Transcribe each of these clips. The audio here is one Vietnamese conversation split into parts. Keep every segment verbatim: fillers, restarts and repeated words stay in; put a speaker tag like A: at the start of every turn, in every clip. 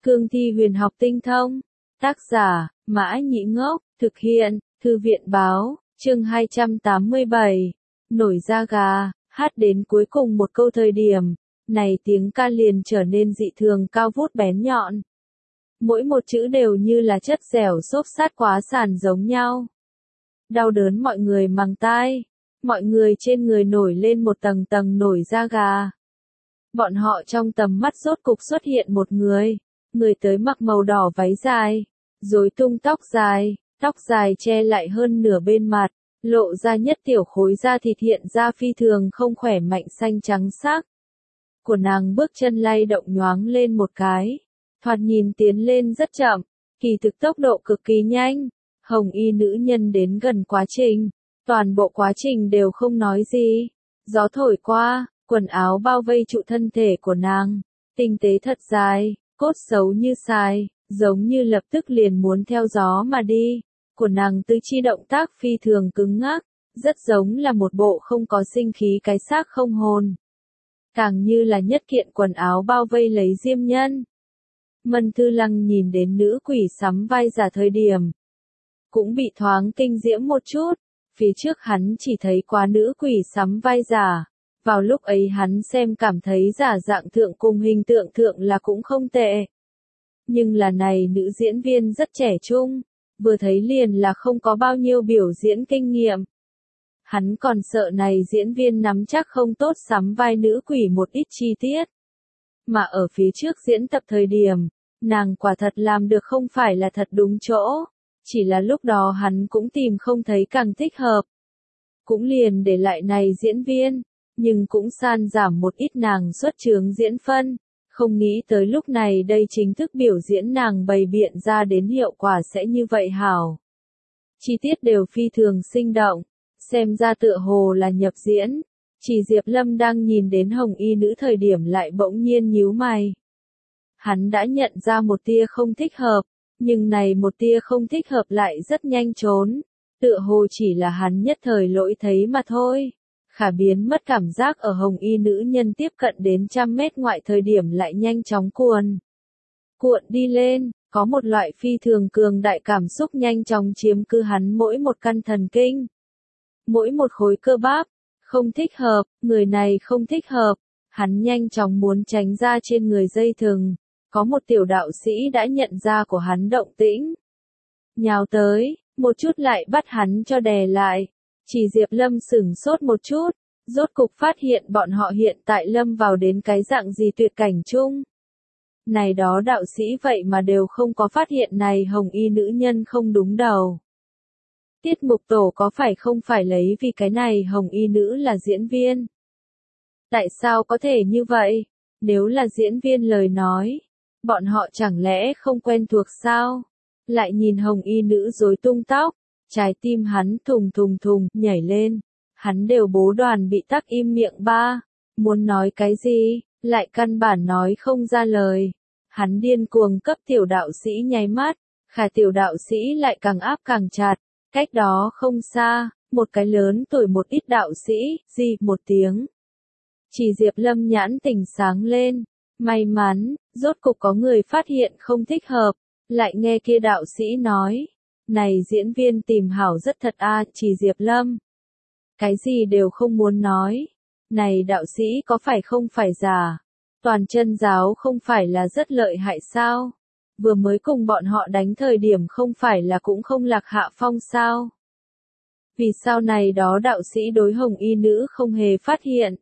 A: Cương thi huyền học tinh thông. Tác giả, Mã Nhĩ Ngốc, thực hiện, Thư viện báo, chương hai trăm tám mươi bảy. Nổi da gà, hát đến cuối cùng một câu thời điểm, này tiếng ca liền trở nên dị thường cao vút bén nhọn. Mỗi một chữ đều như là chất dẻo xốp sát quá sàn giống nhau. Đau đớn mọi người màng tai, mọi người trên người nổi lên một tầng tầng nổi da gà. Bọn họ trong tầm mắt rốt cục xuất hiện một người, người tới mặc màu đỏ váy dài, rối tung tóc dài, tóc dài che lại hơn nửa bên mặt, lộ ra nhất tiểu khối da thịt hiện ra phi thường không khỏe mạnh xanh trắng sắc. Của nàng bước chân lay động nhoáng lên một cái, thoạt nhìn tiến lên rất chậm, kỳ thực tốc độ cực kỳ nhanh. Hồng y nữ nhân đến gần quá trình, toàn bộ quá trình đều không nói gì. Gió thổi qua, quần áo bao vây trụ thân thể của nàng, tinh tế thật dài, cốt xấu như xài, giống như lập tức liền muốn theo gió mà đi. Của nàng tứ chi động tác phi thường cứng ngắc, rất giống là một bộ không có sinh khí cái xác không hồn. Càng như là nhất kiện quần áo bao vây lấy diêm nhân. Mân Thư Lăng nhìn đến nữ quỷ sắm vai giả thời điểm, cũng bị thoáng kinh diễm một chút. Phía trước hắn chỉ thấy quá nữ quỷ sắm vai giả, vào lúc ấy hắn xem cảm thấy giả dạng thượng cùng hình tượng thượng là cũng không tệ. Nhưng là này nữ diễn viên rất trẻ trung, vừa thấy liền là không có bao nhiêu biểu diễn kinh nghiệm. Hắn còn sợ này diễn viên nắm chắc không tốt sắm vai nữ quỷ một ít chi tiết. Mà ở phía trước diễn tập thời điểm, nàng quả thật làm được không phải là thật đúng chỗ. Chỉ là lúc đó hắn cũng tìm không thấy càng thích hợp. Cũng liền để lại này diễn viên, nhưng cũng san giảm một ít nàng xuất chướng diễn phân. Không nghĩ tới lúc này đây chính thức biểu diễn nàng bày biện ra đến hiệu quả sẽ như vậy hảo. Chi tiết đều phi thường sinh động, xem ra tựa hồ là nhập diễn. Chỉ Diệp Lâm đang nhìn đến hồng y nữ thời điểm lại bỗng nhiên nhíu mày. Hắn đã nhận ra một tia không thích hợp. Nhưng này một tia không thích hợp lại rất nhanh trốn, tựa hồ chỉ là hắn nhất thời lỗi thấy mà thôi. Khả biến mất cảm giác ở hồng y nữ nhân tiếp cận đến trăm mét ngoại thời điểm lại nhanh chóng cuồn. Cuộn đi lên, có một loại phi thường cường đại cảm xúc nhanh chóng chiếm cứ hắn mỗi một căn thần kinh. Mỗi một khối cơ bắp, không thích hợp, người này không thích hợp, hắn nhanh chóng muốn tránh ra trên người dây thừng. Có một tiểu đạo sĩ đã nhận ra của hắn động tĩnh. Nhào tới, một chút lại bắt hắn cho đè lại. Chỉ Diệp Lâm sửng sốt một chút, rốt cục phát hiện bọn họ hiện tại lâm vào đến cái dạng gì tuyệt cảnh chung. Này đó đạo sĩ vậy mà đều không có phát hiện này hồng y nữ nhân không đúng đầu. Tiết mục tổ có phải không phải lấy vì cái này hồng y nữ là diễn viên? Tại sao có thể như vậy? Nếu là diễn viên lời nói, bọn họ chẳng lẽ không quen thuộc sao? Lại nhìn hồng y nữ rối tung tóc, trái tim hắn thùng thùng thùng nhảy lên. Hắn đều bố đoàn bị tắc im miệng ba. Muốn nói cái gì, lại căn bản nói không ra lời. Hắn điên cuồng cấp tiểu đạo sĩ nháy mắt, khả tiểu đạo sĩ lại càng áp càng chặt. Cách đó không xa, một cái lớn tuổi một ít đạo sĩ, gì một tiếng. Chỉ Diệp Lâm nhãn tỉnh sáng lên. May mắn, rốt cục có người phát hiện không thích hợp, lại nghe kia đạo sĩ nói, này diễn viên tìm hảo rất thật a, Chỉ Diệp Lâm. Cái gì đều không muốn nói, này đạo sĩ có phải không phải giả, toàn chân giáo không phải là rất lợi hại sao, vừa mới cùng bọn họ đánh thời điểm không phải là cũng không lạc hạ phong sao. Vì sao này đó đạo sĩ đối hồng y nữ không hề phát hiện.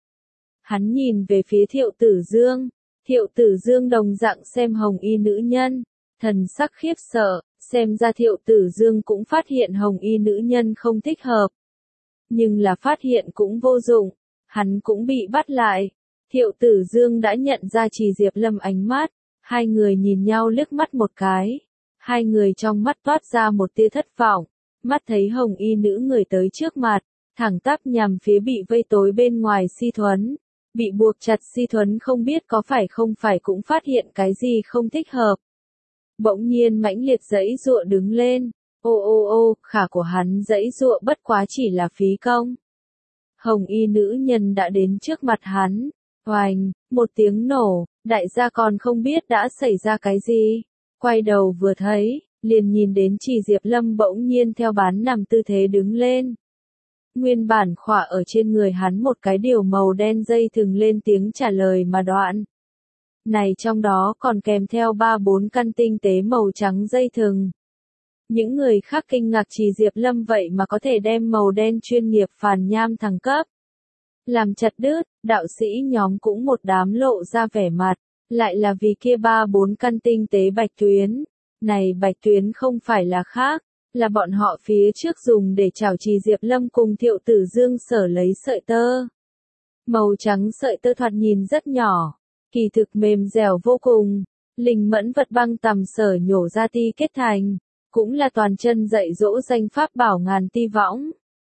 A: Hắn nhìn về phía Thiệu Tử Dương, Thiệu Tử Dương đồng dạng xem hồng y nữ nhân, thần sắc khiếp sợ, xem ra Thiệu Tử Dương cũng phát hiện hồng y nữ nhân không thích hợp. Nhưng là phát hiện cũng vô dụng, hắn cũng bị bắt lại. Thiệu Tử Dương đã nhận ra Chỉ Diệp Lâm ánh mắt, hai người nhìn nhau liếc mắt một cái. Hai người trong mắt toát ra một tia thất vọng, mắt thấy hồng y nữ người tới trước mặt, thẳng tắp nhằm phía bị vây tối bên ngoài Si Thuấn. Bị buộc chặt Si Thuấn không biết có phải không phải cũng phát hiện cái gì không thích hợp. Bỗng nhiên mãnh liệt giãy giụa đứng lên, ô ô ô, khả của hắn giãy giụa bất quá chỉ là phí công. Hồng y nữ nhân đã đến trước mặt hắn, oành, một tiếng nổ, Đại gia còn không biết đã xảy ra cái gì. Quay đầu vừa thấy, liền nhìn đến Chỉ Diệp Lâm bỗng nhiên theo bán nằm tư thế đứng lên. Nguyên bản khỏa ở trên người hắn một cái điều màu đen dây thừng lên tiếng trả lời mà đoạn. Này trong đó còn kèm theo ba bốn căn tinh tế màu trắng dây thừng. Những người khác kinh ngạc Chỉ Diệp Lâm vậy mà có thể đem màu đen chuyên nghiệp phàn nham thẳng cấp. Làm chặt đứt, đạo sĩ nhóm cũng một đám lộ ra vẻ mặt, lại là vì kia ba bốn căn tinh tế bạch tuyến. Này bạch tuyến không phải là khác, là bọn họ phía trước dùng để chào Chỉ Diệp Lâm cùng Thiệu Tử Dương sở lấy sợi tơ. Màu trắng sợi tơ thoạt nhìn rất nhỏ, kỳ thực mềm dẻo vô cùng, linh mẫn vật băng tầm sở nhổ ra ti kết thành, cũng là toàn chân dạy dỗ danh pháp bảo ngàn ti võng.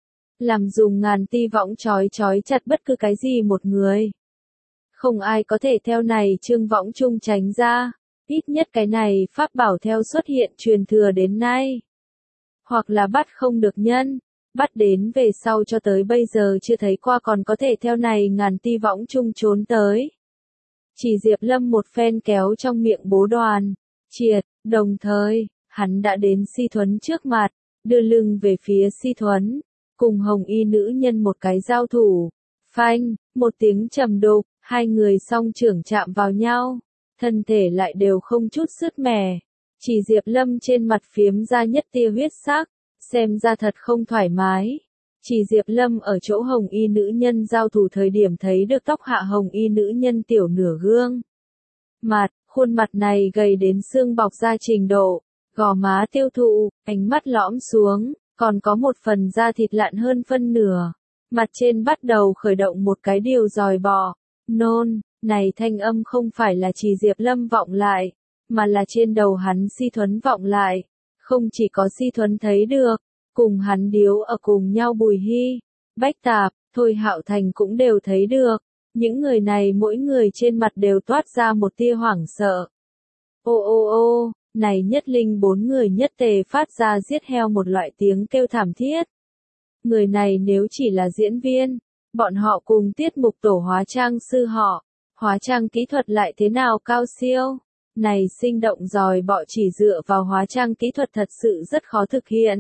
A: Làm dùng ngàn ti võng trói trói chặt bất cứ cái gì một người. Không ai có thể theo này trương võng chung tránh ra, ít nhất cái này pháp bảo theo xuất hiện truyền thừa đến nay. Hoặc là bắt không được nhân, bắt đến về sau cho tới bây giờ chưa thấy qua còn có thể theo này ngàn ti võng chung trốn tới. Chỉ Diệp Lâm một phen kéo trong miệng bố đoàn, triệt, đồng thời, hắn đã đến Si Thuấn trước mặt, đưa lưng về phía Si Thuấn, cùng hồng y nữ nhân một cái giao thủ, phanh, một tiếng trầm đục, hai người song trưởng chạm vào nhau, thân thể lại đều không chút sứt mẻ. Chỉ Diệp Lâm trên mặt phiếm ra nhất tia huyết sắc, xem ra thật không thoải mái. Chỉ Diệp Lâm ở chỗ hồng y nữ nhân giao thủ thời điểm thấy được tóc hạ hồng y nữ nhân tiểu nửa gương. Mặt, khuôn mặt này gầy đến xương bọc ra trình độ, gò má tiêu thụ, ánh mắt lõm xuống, còn có một phần da thịt lạn hơn phân nửa. Mặt trên bắt đầu khởi động một cái điều dòi bò, nôn, này thanh âm không phải là Chỉ Diệp Lâm vọng lại, mà là trên đầu hắn Si Thuấn vọng lại. Không chỉ có Si Thuấn thấy được, cùng hắn điếu ở cùng nhau Bùi Hy, Bách Tạp, Thôi Hạo Thành cũng đều thấy được. Những người này mỗi người trên mặt đều toát ra một tia hoảng sợ. Ô ô ô, này nhất linh bốn người nhất tề phát ra giết heo một loại tiếng kêu thảm thiết. Người này nếu chỉ là diễn viên, bọn họ cùng tiết mục tổ hóa trang sư họ, hóa trang kỹ thuật lại thế nào cao siêu. Này sinh động dòi bọ chỉ dựa vào hóa trang kỹ thuật thật sự rất khó thực hiện.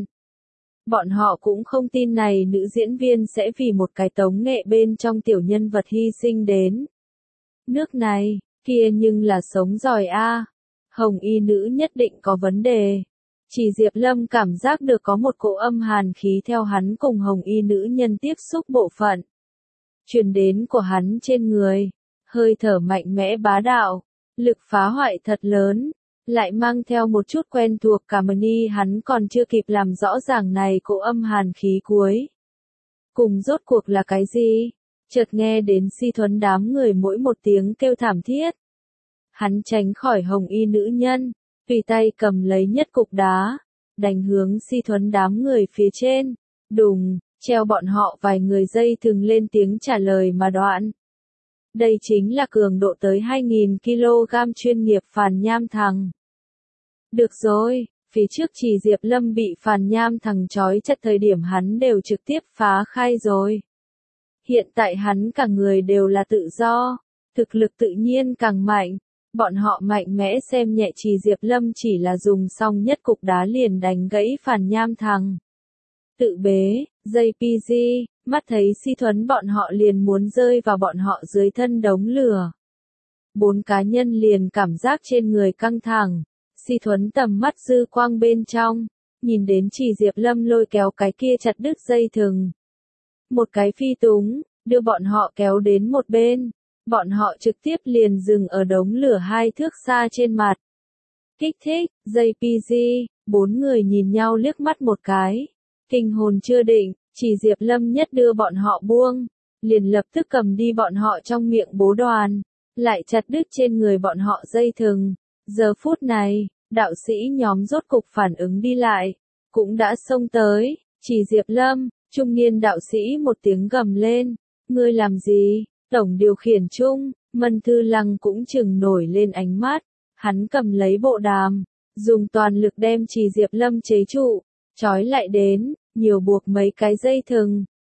A: Bọn họ cũng không tin này nữ diễn viên sẽ vì một cái tống nghệ bên trong tiểu nhân vật hy sinh đến. Nước này, kia nhưng là sống dòi a. Hồng y nữ nhất định có vấn đề. Chỉ Diệp Lâm cảm giác được có một cỗ âm hàn khí theo hắn cùng hồng y nữ nhân tiếp xúc bộ phận. Truyền đến của hắn trên người, hơi thở mạnh mẽ bá đạo, lực phá hoại thật lớn, lại mang theo một chút quen thuộc cả mani hắn còn chưa kịp làm rõ ràng này cỗ âm hàn khí cuối. Cùng rốt cuộc là cái gì? Chợt nghe đến Si Thuấn đám người mỗi một tiếng kêu thảm thiết. Hắn tránh khỏi hồng y nữ nhân, tùy tay cầm lấy nhất cục đá, đánh hướng Si Thuấn đám người phía trên, đùng, treo bọn họ vài người dây thừng lên tiếng trả lời mà đoạn. Đây chính là cường độ tới hai nghìn ki lô gam chuyên nghiệp phàn nham thằng. Được rồi, phía trước Chỉ Diệp Lâm bị phàn nham thằng trói chặt thời điểm hắn đều trực tiếp phá khai rồi. Hiện tại hắn cả người đều là tự do, thực lực tự nhiên càng mạnh. Bọn họ mạnh mẽ xem nhẹ Chỉ Diệp Lâm chỉ là dùng xong nhất cục đá liền đánh gãy phàn nham thằng. Tự bế, dây pê giê, mắt thấy Si Thuấn bọn họ liền muốn rơi vào bọn họ dưới thân đống lửa. Bốn cá nhân liền cảm giác trên người căng thẳng, Si Thuấn tầm mắt dư quang bên trong, nhìn đến Chỉ Diệp Lâm lôi kéo cái kia chặt đứt dây thừng. Một cái phi túng, đưa bọn họ kéo đến một bên. Bọn họ trực tiếp liền dừng ở đống lửa hai thước xa trên mặt. Kích thích, dây pê giê, bốn người nhìn nhau liếc mắt một cái. Kinh hồn chưa định, Chỉ Diệp Lâm nhất đưa bọn họ buông, liền lập tức cầm đi bọn họ trong miệng bố đoàn, lại chặt đứt trên người bọn họ dây thừng. Giờ phút này, đạo sĩ nhóm rốt cục phản ứng đi lại, cũng đã xông tới. Chỉ Diệp Lâm, trung niên đạo sĩ một tiếng gầm lên, ngươi làm gì? Tổng điều khiển chung, Mân Thư Lăng cũng chừng nổi lên ánh mắt, hắn cầm lấy bộ đàm, dùng toàn lực đem Chỉ Diệp Lâm chế trụ, trói lại đến, nhiều buộc mấy cái dây thừng,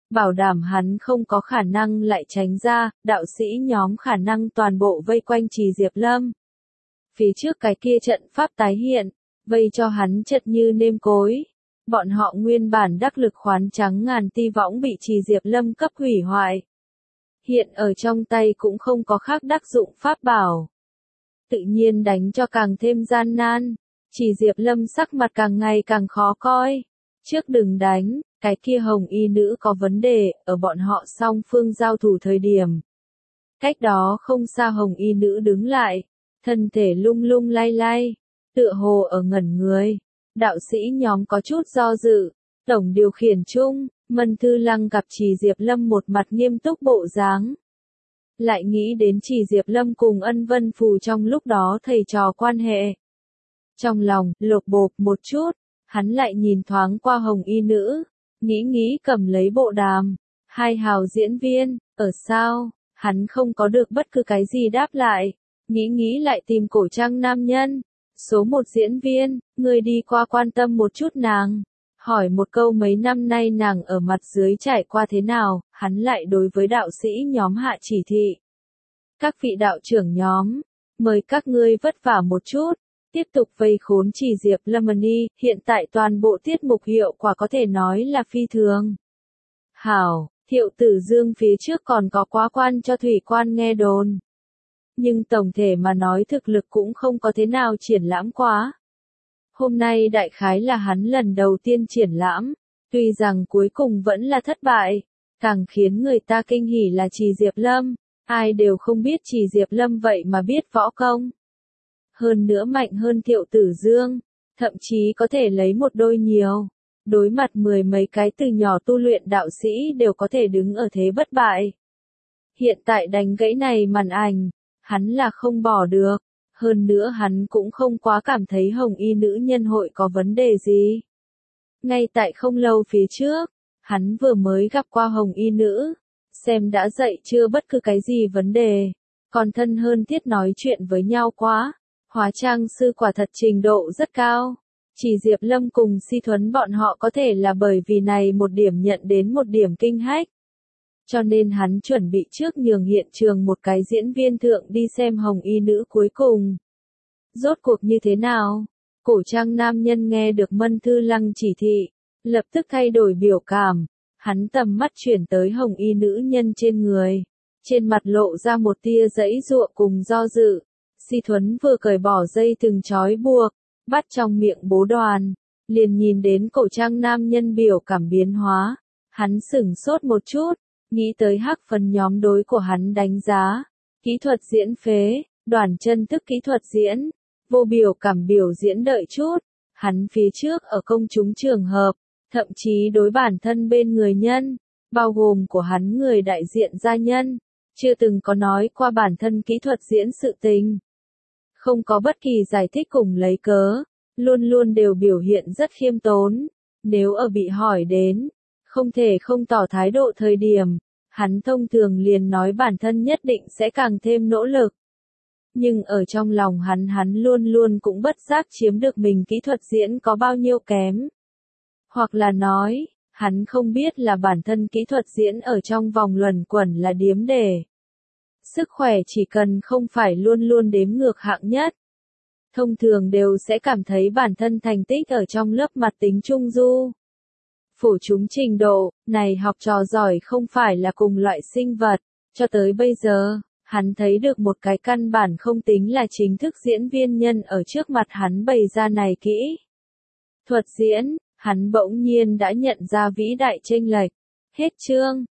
A: bảo đảm hắn không có khả năng lại tránh ra, đạo sĩ nhóm khả năng toàn bộ vây quanh Trì Diệp Lâm. Phía trước cái kia trận pháp tái hiện, vây cho hắn chật như nêm cối. Bọn họ nguyên bản đắc lực khoán trắng ngàn ti võng bị Trì Diệp Lâm cấp hủy hoại. Hiện ở trong tay cũng không có khác đắc dụng pháp bảo. Tự nhiên đánh cho càng thêm gian nan. Trì Diệp Lâm sắc mặt càng ngày càng khó coi. Trước đừng đánh, cái kia hồng y nữ có vấn đề, ở bọn họ song phương giao thủ thời điểm. Cách đó không xa hồng y nữ đứng lại, thân thể lung lung lay lay, tựa hồ ở ngẩn người. Đạo sĩ nhóm có chút do dự, tổng điều khiển chung, Mân Thư Lăng gặp Trì Diệp Lâm một mặt nghiêm túc bộ dáng. Lại nghĩ đến Trì Diệp Lâm cùng Ân Vân Phù trong lúc đó thầy trò quan hệ. Trong lòng, lột bột một chút, hắn lại nhìn thoáng qua hồng y nữ, nghĩ nghĩ cầm lấy bộ đàm. Hai hào diễn viên, ở sao, hắn không có được bất cứ cái gì đáp lại, nghĩ nghĩ lại tìm cổ trang nam nhân. Số một diễn viên, người đi qua quan tâm một chút nàng. Hỏi một câu mấy năm nay nàng ở mặt dưới trải qua thế nào, hắn lại đối với đạo sĩ nhóm hạ chỉ thị. Các vị đạo trưởng nhóm, mời các ngươi vất vả một chút, tiếp tục vây khốn Trì Diệp Lâm đi, hiện tại toàn bộ tiết mục hiệu quả có thể nói là phi thường. Hảo, Thiệu Tử Dương phía trước còn có quá quan cho thủy quan nghe đồn. Nhưng tổng thể mà nói thực lực cũng không có thế nào triển lãm quá. Hôm nay đại khái là hắn lần đầu tiên triển lãm, tuy rằng cuối cùng vẫn là thất bại, càng khiến người ta kinh hỉ là Trì Diệp Lâm, ai đều không biết Trì Diệp Lâm vậy mà biết võ công. Hơn nữa mạnh hơn Thiệu Tử Dương, thậm chí có thể lấy một đôi nhiều, đối mặt mười mấy cái từ nhỏ tu luyện đạo sĩ đều có thể đứng ở thế bất bại. Hiện tại đánh gãy này màn ảnh, hắn là không bỏ được. Hơn nữa hắn cũng không quá cảm thấy hồng y nữ nhân hội có vấn đề gì. Ngay tại không lâu phía trước, hắn vừa mới gặp qua hồng y nữ, xem đã dậy chưa bất cứ cái gì vấn đề, còn thân hơn thiết nói chuyện với nhau quá, hóa trang sư quả thật trình độ rất cao. Chỉ Diệp Lâm cùng Si Thuấn bọn họ có thể là bởi vì này một điểm nhận đến một điểm kinh hách. Cho nên hắn chuẩn bị trước nhường hiện trường một cái diễn viên thượng đi xem hồng y nữ cuối cùng. Rốt cuộc như thế nào? Cổ trang nam nhân nghe được Mân Thư Lăng chỉ thị, lập tức thay đổi biểu cảm. Hắn tầm mắt chuyển tới hồng y nữ nhân trên người. Trên mặt lộ ra một tia giãy giụa cùng do dự. Si Thuấn vừa cởi bỏ dây thừng trói buộc, bắt trong miệng bố đoàn. Liền nhìn đến cổ trang nam nhân biểu cảm biến hóa. Hắn sửng sốt một chút. Nghĩ tới hắc phần nhóm đối của hắn đánh giá, kỹ thuật diễn phế, Đoàn Chân tức kỹ thuật diễn, vô biểu cảm biểu diễn đợi chút, hắn phía trước ở công chúng trường hợp, thậm chí đối bản thân bên người nhân, bao gồm của hắn người đại diện gia nhân, chưa từng có nói qua bản thân kỹ thuật diễn sự tình. Không có bất kỳ giải thích cùng lấy cớ, luôn luôn đều biểu hiện rất khiêm tốn, nếu ở bị hỏi đến, không thể không tỏ thái độ thời điểm, hắn thông thường liền nói bản thân nhất định sẽ càng thêm nỗ lực. Nhưng ở trong lòng hắn hắn luôn luôn cũng bất giác chiếm được mình kỹ thuật diễn có bao nhiêu kém. Hoặc là nói, hắn không biết là bản thân kỹ thuật diễn ở trong vòng luẩn quẩn là điếm đề. Sức khỏe chỉ cần không phải luôn luôn đếm ngược hạng nhất. Thông thường đều sẽ cảm thấy bản thân thành tích ở trong lớp mặt tính trung du. Phổ chúng trình độ, này học trò giỏi không phải là cùng loại sinh vật, cho tới bây giờ, hắn thấy được một cái căn bản không tính là chính thức diễn viên nhân ở trước mặt hắn bày ra này kỹ. Thuật diễn, hắn bỗng nhiên đã nhận ra vĩ đại chênh lệch. Hết chương.